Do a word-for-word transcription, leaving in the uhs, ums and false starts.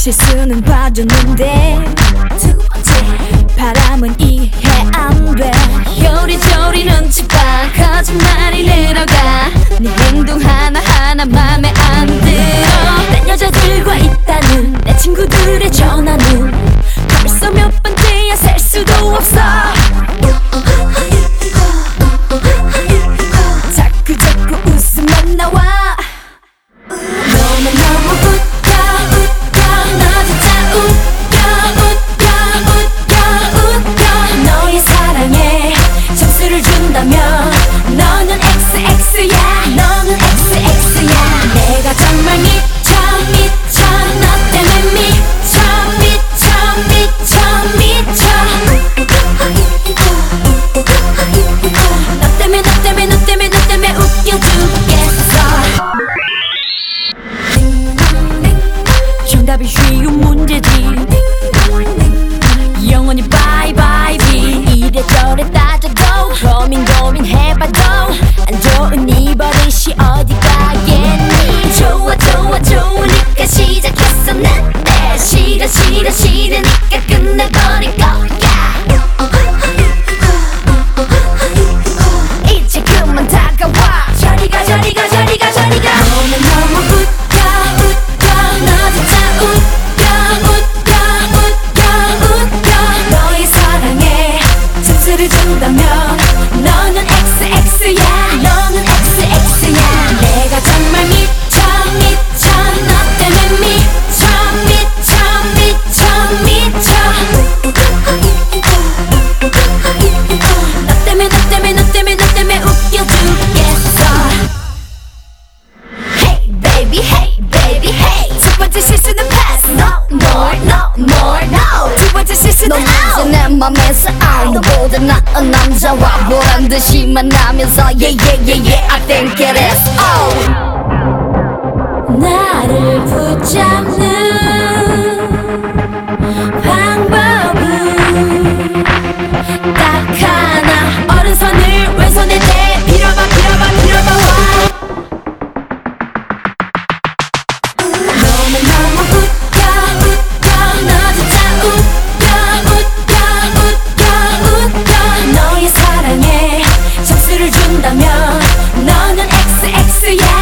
실수는 봐줬는데 두 번째 바람은 이해 안 돼. 요리조리 눈치 봐 거짓말이 늘어가. 네 행동 하나하나 맘에 안 들어. 딴 여자들과 있다는 내 친구들의 전화는 벌써 몇 번째야 셀 수도 없어. 자꾸 자꾸 웃음만 나와. 너무 너무 웃겨 웃겨. 너 진짜 웃겨 웃겨 웃겨 웃겨. 너의 사랑에 점수를 준다면 너는 엑스엑스야. 너는 엑스엑스야. 내가 정말 미쳐 미쳐 너 때문에 미쳐 미쳐 미쳐 미쳐. 너 때문에 너 때문에 너 때문에 너 때문에 웃겨 죽겠어. 정답이 쉬운 문제지. 영원히 바이바이지. 이래저래 따져도 고민 고민해봐도 안 좋은 이 버릇이 어디 가겠니. 좋아 좋아 좋으니까 시작했어 난 내 싫어 싫어 싫으니까 끝내버릴 거야. 이제 그만 다가와. 저리가 저리가 저리가 저리가. 너무 너무 웃겨 웃겨. 너 진짜 웃겨 웃겨 웃겨 웃겨. 너의 사랑에 점수를 준다면 너는 엑스엑스야. 너는 엑스엑스야. 내가 정말 미쳐 미쳐 너 때문에 미쳐 미쳐 미쳐 미쳐. 너 때문에 너 때문에 너 때문에 너 때문에 웃겨 죽겠어. Hey baby hey baby hey. 첫 번째 실수는 pass. No more no more no. 두 번째 실수는 out. 너 이제 내 맘에서 out. 너보다 나은 남자와 보란 듯이 만나면서 yeah yeah yeah yeah I think it is all. 나를 붙잡는 방법은 딱 하나. 오른손을 왼손에 대. 빌어봐 빌어봐 빌어봐 와. 너무 너무 웃겨 웃겨. 너 진짜 웃겨 웃겨 웃겨 웃겨. 너의 사랑에 점수를 준다면 너는 엑스엑스야.